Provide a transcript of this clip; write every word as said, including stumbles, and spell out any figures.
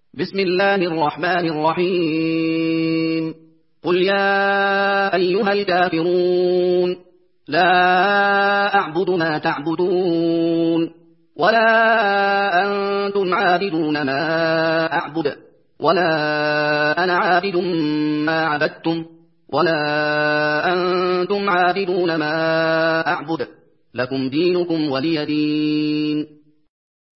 بسم الله الرحمن الرحيم. قل يا أيها الكافرون لا أعبد ما تعبدون ولا أنتم عابدون ما أعبد ولا أنا عابد ما عبدتم ولا أنتم عابدون ما أعبد لكم دينكم ولي دين.